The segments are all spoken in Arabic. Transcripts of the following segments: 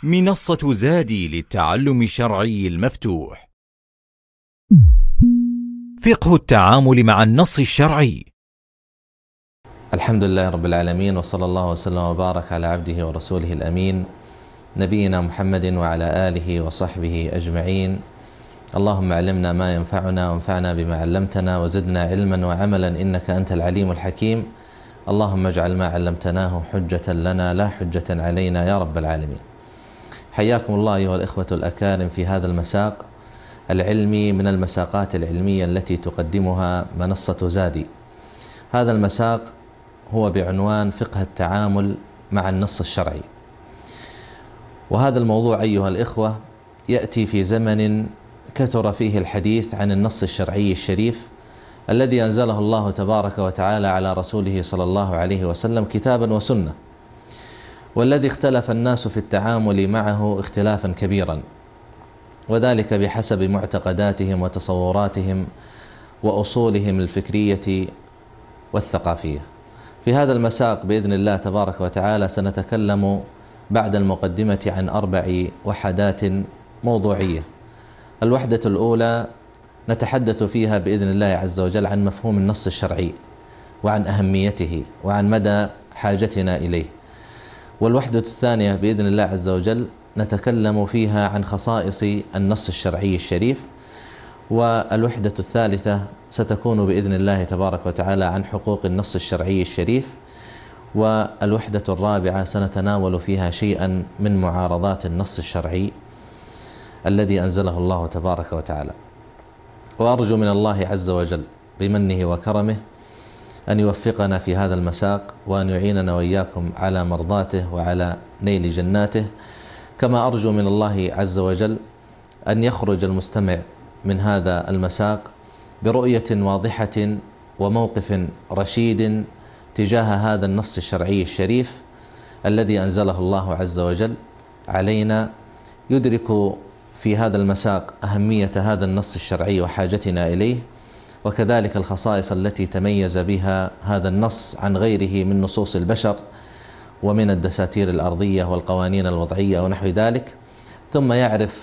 منصة زادي للتعلم الشرعي المفتوح. فقه التعامل مع النص الشرعي. الحمد لله رب العالمين، وصلى الله وسلم وبارك على عبده ورسوله الأمين نبينا محمد وعلى آله وصحبه أجمعين. اللهم علمنا ما ينفعنا وانفعنا بما علمتنا وزدنا علما وعملا إنك أنت العليم الحكيم. اللهم اجعل ما علمتناه حجة لنا لا حجة علينا يا رب العالمين. حياكم الله أيها الإخوة الأكارم في هذا المساق العلمي من المساقات العلمية التي تقدمها منصة زادي. هذا المساق هو بعنوان فقه التعامل مع النص الشرعي، وهذا الموضوع أيها الإخوة يأتي في زمن كثر فيه الحديث عن النص الشرعي الشريف الذي أنزله الله تبارك وتعالى على رسوله صلى الله عليه وسلم كتابا وسنة، والذي اختلف الناس في التعامل معه اختلافا كبيرا، وذلك بحسب معتقداتهم وتصوراتهم وأصولهم الفكرية والثقافية. في هذا المساق بإذن الله تبارك وتعالى سنتكلم بعد المقدمة عن 4 وحدات موضوعية. الوحدة الأولى نتحدث فيها بإذن الله عز وجل عن مفهوم النص الشرعي وعن أهميته وعن مدى حاجتنا إليه. والوحدة الثانية بإذن الله عز وجل نتكلم فيها عن خصائص النص الشرعي الشريف. والوحدة الثالثة ستكون بإذن الله تبارك وتعالى عن حقوق النص الشرعي الشريف. والوحدة الرابعة سنتناول فيها شيئا من معارضات النص الشرعي الذي أنزله الله تبارك وتعالى. وأرجو من الله عز وجل بمنه وكرمه أن يوفقنا في هذا المساق، وأن يعيننا وإياكم على مرضاته وعلى نيل جناته. كما أرجو من الله عز وجل أن يخرج المستمع من هذا المساق برؤية واضحة وموقف رشيد تجاه هذا النص الشرعي الشريف الذي أنزله الله عز وجل علينا، يدرك في هذا المساق أهمية هذا النص الشرعي وحاجتنا إليه، وكذلك الخصائص التي تميز بها هذا النص عن غيره من نصوص البشر ومن الدساتير الأرضية والقوانين الوضعية ونحو ذلك. ثم يعرف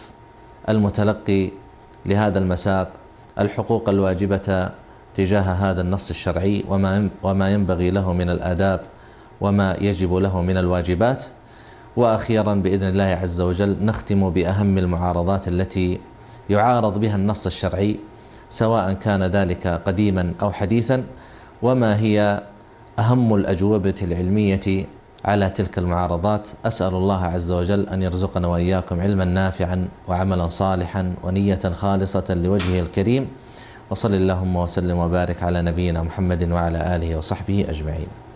المتلقي لهذا المساق الحقوق الواجبة تجاه هذا النص الشرعي وما ينبغي له من الآداب وما يجب له من الواجبات. وأخيرا بإذن الله عز وجل نختم بأهم المعارضات التي يعارض بها النص الشرعي، سواء كان ذلك قديما أو حديثا، وما هي أهم الأجوبة العلمية على تلك المعارضات. أسأل الله عز وجل أن يرزقنا وإياكم علما نافعا وعملا صالحا ونية خالصة لوجهه الكريم. وصل اللهم وسلم وبارك على نبينا محمد وعلى آله وصحبه أجمعين.